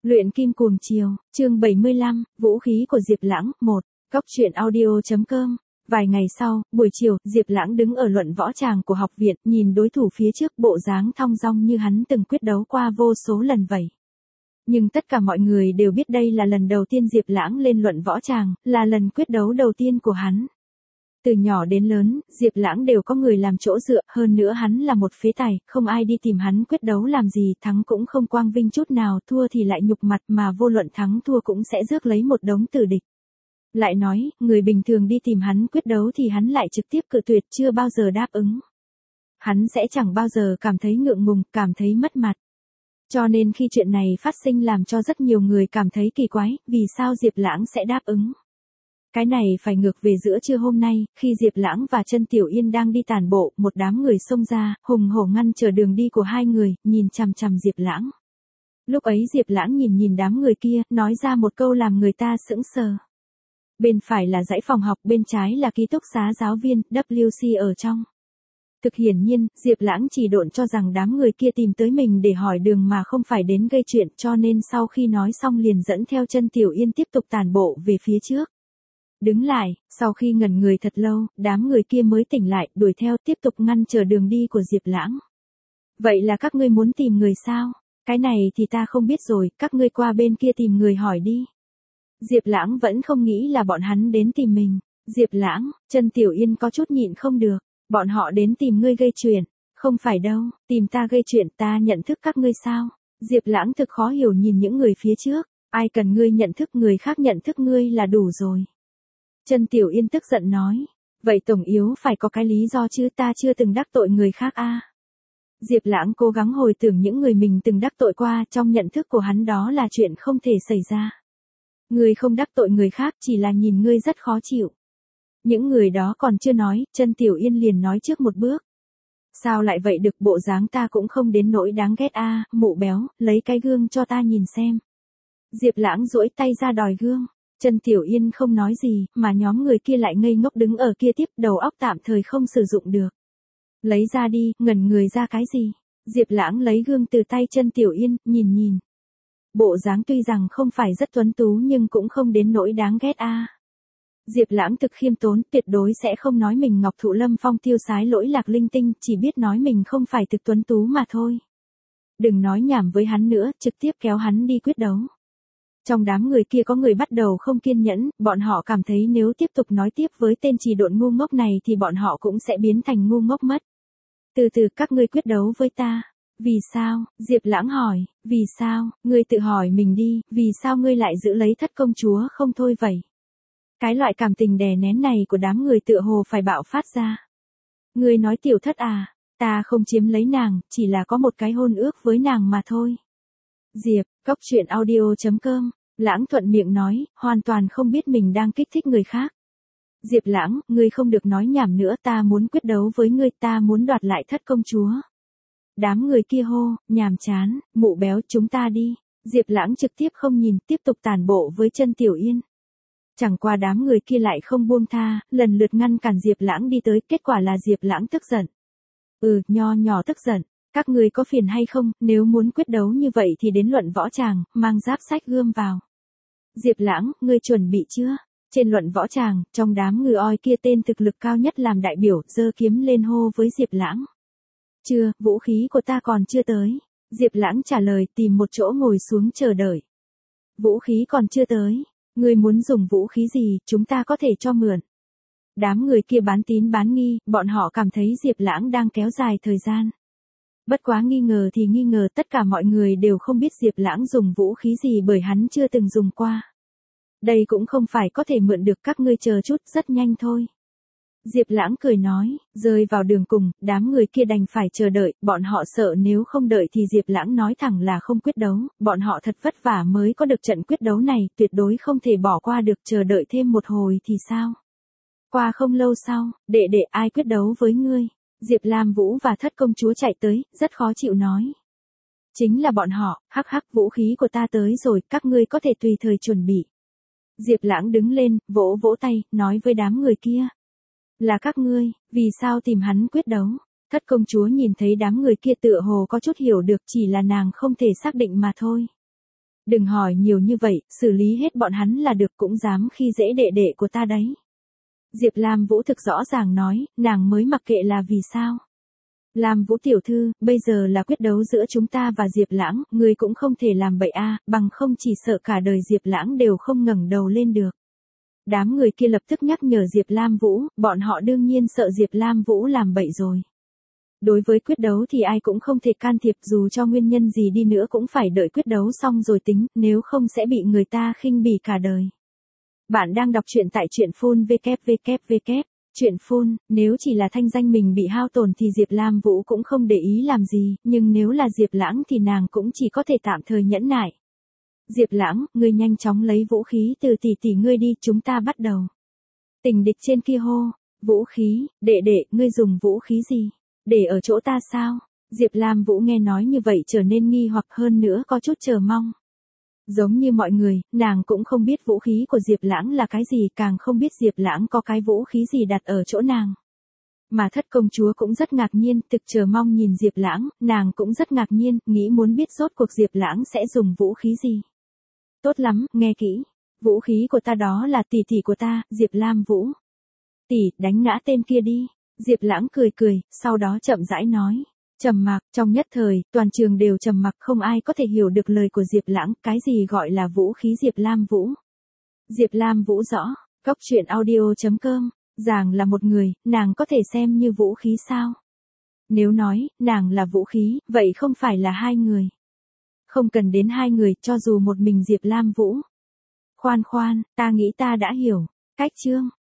Luyện kim cuồng chiều, chương 75, vũ khí của Diệp Lãng, 1, Cóc truyện audio.com. Vài ngày sau, buổi chiều, Diệp Lãng đứng ở luận võ tràng của học viện, nhìn đối thủ phía trước bộ dáng thong dong như hắn từng quyết đấu qua vô số lần vậy. Nhưng tất cả mọi người đều biết đây là lần đầu tiên Diệp Lãng lên luận võ tràng, là lần quyết đấu đầu tiên của hắn. Từ nhỏ đến lớn, Diệp Lãng đều có người làm chỗ dựa, hơn nữa hắn là một phế tài, không ai đi tìm hắn quyết đấu làm gì, thắng cũng không quang vinh chút nào, thua thì lại nhục mặt, mà vô luận thắng thua cũng sẽ rước lấy một đống tử địch. Lại nói, người bình thường đi tìm hắn quyết đấu thì hắn lại trực tiếp cự tuyệt, chưa bao giờ đáp ứng. Hắn sẽ chẳng bao giờ cảm thấy ngượng ngùng, cảm thấy mất mặt. Cho nên khi chuyện này phát sinh làm cho rất nhiều người cảm thấy kỳ quái, vì sao Diệp Lãng sẽ đáp ứng. Cái này phải ngược về giữa trưa hôm nay, khi Diệp Lãng và Chân Tiểu Yên đang đi tản bộ, một đám người xông ra, hùng hổ ngăn trở đường đi của hai người, nhìn chằm chằm Diệp Lãng. Lúc ấy Diệp Lãng nhìn đám người kia, nói ra một câu làm người ta sững sờ. Bên phải là dãy phòng học, bên trái là ký túc xá giáo viên, WC ở trong. Thực hiển nhiên, Diệp Lãng chỉ độn cho rằng đám người kia tìm tới mình để hỏi đường mà không phải đến gây chuyện, cho nên sau khi nói xong liền dẫn theo Chân Tiểu Yên tiếp tục tản bộ về phía trước. Đứng lại, sau khi ngẩn người thật lâu, đám người kia mới tỉnh lại, đuổi theo tiếp tục ngăn trở đường đi của Diệp Lãng. Vậy là các ngươi muốn tìm người sao? Cái này thì ta không biết rồi, các ngươi qua bên kia tìm người hỏi đi. Diệp Lãng vẫn không nghĩ là bọn hắn đến tìm mình. Diệp Lãng, Chân Tiểu Yên có chút nhịn không được. Bọn họ đến tìm ngươi gây chuyện. Không phải đâu, tìm ta gây chuyện, ta nhận thức các ngươi sao? Diệp Lãng thực khó hiểu nhìn những người phía trước. Ai cần ngươi nhận thức, người khác nhận thức ngươi là đủ rồi. Chân Tiểu Yên tức giận nói. Vậy tổng yếu phải có cái lý do chứ, ta chưa từng đắc tội người khác a. Diệp Lãng cố gắng hồi tưởng những người mình từng đắc tội qua, trong nhận thức của hắn đó là chuyện không thể xảy ra. Ngươi không đắc tội người khác, chỉ là nhìn ngươi rất khó chịu. Những người đó còn chưa nói, Chân Tiểu Yên liền nói trước một bước. Sao lại vậy được, bộ dáng ta cũng không đến nỗi đáng ghét a, mụ béo, lấy cái gương cho ta nhìn xem. Diệp Lãng duỗi tay ra đòi gương. Chân Tiểu Yên không nói gì, mà nhóm người kia lại ngây ngốc đứng ở kia tiếp, đầu óc tạm thời không sử dụng được. Lấy ra đi, ngẩn người ra cái gì? Diệp Lãng lấy gương từ tay Chân Tiểu Yên, nhìn. Bộ dáng tuy rằng không phải rất tuấn tú nhưng cũng không đến nỗi đáng ghét a. Diệp Lãng thực khiêm tốn, tuyệt đối sẽ không nói mình Ngọc Thụ Lâm Phong tiêu sái lỗi lạc linh tinh, chỉ biết nói mình không phải thực tuấn tú mà thôi. Đừng nói nhảm với hắn nữa, trực tiếp kéo hắn đi quyết đấu. Trong đám người kia có người bắt đầu không kiên nhẫn, bọn họ cảm thấy nếu tiếp tục nói tiếp với tên chỉ độn ngu ngốc này thì bọn họ cũng sẽ biến thành ngu ngốc mất. Từ từ, các ngươi quyết đấu với ta. Vì sao? Diệp Lãng hỏi. Vì sao? Ngươi tự hỏi mình đi, vì sao ngươi lại giữ lấy Thất công chúa không thôi vậy? Cái loại cảm tình đè nén này của đám người tựa hồ phải bạo phát ra. Ngươi nói Tiểu Thất à? Ta không chiếm lấy nàng, chỉ là có một cái hôn ước với nàng mà thôi. Diệp, Cóc truyện audio.com. Lãng thuận miệng nói, hoàn toàn không biết mình đang kích thích người khác. Diệp Lãng, ngươi không được nói nhảm nữa, ta muốn quyết đấu với ngươi, ta muốn đoạt lại Thất công chúa. Đám người kia hô, nhàm chán, mụ béo, chúng ta đi. Diệp Lãng trực tiếp không nhìn, tiếp tục tản bộ với Chân Tiểu Yên. Chẳng qua đám người kia lại không buông tha, lần lượt ngăn cản Diệp Lãng đi tới, kết quả là Diệp Lãng tức giận. Nho nhỏ tức giận. Các ngươi có phiền hay không, nếu muốn quyết đấu như vậy thì đến luận võ tràng, mang giáp sách gươm vào. Diệp Lãng, ngươi chuẩn bị chưa? Trên luận võ tràng, trong đám người oi kia tên thực lực cao nhất làm đại biểu, giơ kiếm lên hô với Diệp Lãng. Chưa, vũ khí của ta còn chưa tới. Diệp Lãng trả lời, tìm một chỗ ngồi xuống chờ đợi. Vũ khí còn chưa tới. Ngươi muốn dùng vũ khí gì, chúng ta có thể cho mượn. Đám người kia bán tín bán nghi, bọn họ cảm thấy Diệp Lãng đang kéo dài thời gian. Bất quá nghi ngờ thì nghi ngờ, tất cả mọi người đều không biết Diệp Lãng dùng vũ khí gì bởi hắn chưa từng dùng qua. Đây cũng không phải có thể mượn được, các ngươi chờ chút, rất nhanh thôi. Diệp Lãng cười nói, rơi vào đường cùng, đám người kia đành phải chờ đợi, bọn họ sợ nếu không đợi thì Diệp Lãng nói thẳng là không quyết đấu, bọn họ thật vất vả mới có được trận quyết đấu này, tuyệt đối không thể bỏ qua được, chờ đợi thêm một hồi thì sao? Qua không lâu sau, đệ ai quyết đấu với ngươi? Diệp Lam Vũ và Thất công chúa chạy tới, rất khó chịu nói. Chính là bọn họ, hắc, vũ khí của ta tới rồi, các ngươi có thể tùy thời chuẩn bị. Diệp Lãng đứng lên, vỗ tay, nói với đám người kia. Là các ngươi, vì sao tìm hắn quyết đấu? Thất công chúa nhìn thấy đám người kia tựa hồ có chút hiểu được, chỉ là nàng không thể xác định mà thôi. Đừng hỏi nhiều như vậy, xử lý hết bọn hắn là được, cũng dám khi dễ đệ đệ của ta đấy. Diệp Lam Vũ thực rõ ràng nói, nàng mới mặc kệ là vì sao. Lam Vũ tiểu thư, bây giờ là quyết đấu giữa chúng ta và Diệp Lãng, ngươi cũng không thể làm bậy a, bằng không chỉ sợ cả đời Diệp Lãng đều không ngẩng đầu lên được. Đám người kia lập tức nhắc nhở Diệp Lam Vũ, bọn họ đương nhiên sợ Diệp Lam Vũ làm bậy rồi. Đối với quyết đấu thì ai cũng không thể can thiệp, dù cho nguyên nhân gì đi nữa cũng phải đợi quyết đấu xong rồi tính, nếu không sẽ bị người ta khinh bỉ cả đời. Bạn đang đọc truyện tại truyện phun www. Truyện phun, nếu chỉ là thanh danh mình bị hao tổn thì Diệp Lam Vũ cũng không để ý làm gì, nhưng nếu là Diệp Lãng thì nàng cũng chỉ có thể tạm thời nhẫn nại. Diệp Lãng, ngươi nhanh chóng lấy vũ khí từ tỷ tỷ ngươi đi, chúng ta bắt đầu. Tình địch trên kia hô, vũ khí, đệ đệ, ngươi dùng vũ khí gì? Để ở chỗ ta sao? Diệp Lam Vũ nghe nói như vậy trở nên nghi hoặc, hơn nữa có chút chờ mong. Giống như mọi người, nàng cũng không biết vũ khí của Diệp Lãng là cái gì, càng không biết Diệp Lãng có cái vũ khí gì đặt ở chỗ nàng. Mà Thất công chúa cũng rất ngạc nhiên, thực chờ mong nhìn Diệp Lãng, nàng cũng rất ngạc nhiên, nghĩ muốn biết rốt cuộc Diệp Lãng sẽ dùng vũ khí gì. Tốt lắm, nghe kỹ. Vũ khí của ta đó là tỷ tỷ của ta, Diệp Lam Vũ. Tỷ, đánh ngã tên kia đi. Diệp Lãng cười cười, sau đó chậm rãi nói. Trầm mặc, trong nhất thời, toàn trường đều trầm mặc, không ai có thể hiểu được lời của Diệp Lãng, cái gì gọi là vũ khí Diệp Lam Vũ. Diệp Lam Vũ rõ, Cóc truyện audio.com, nàng là một người, nàng có thể xem như vũ khí sao? Nếu nói, nàng là vũ khí, vậy không phải là hai người. Không cần đến hai người, cho dù một mình Diệp Lam Vũ. Khoan khoan, ta nghĩ ta đã hiểu. Cách chương.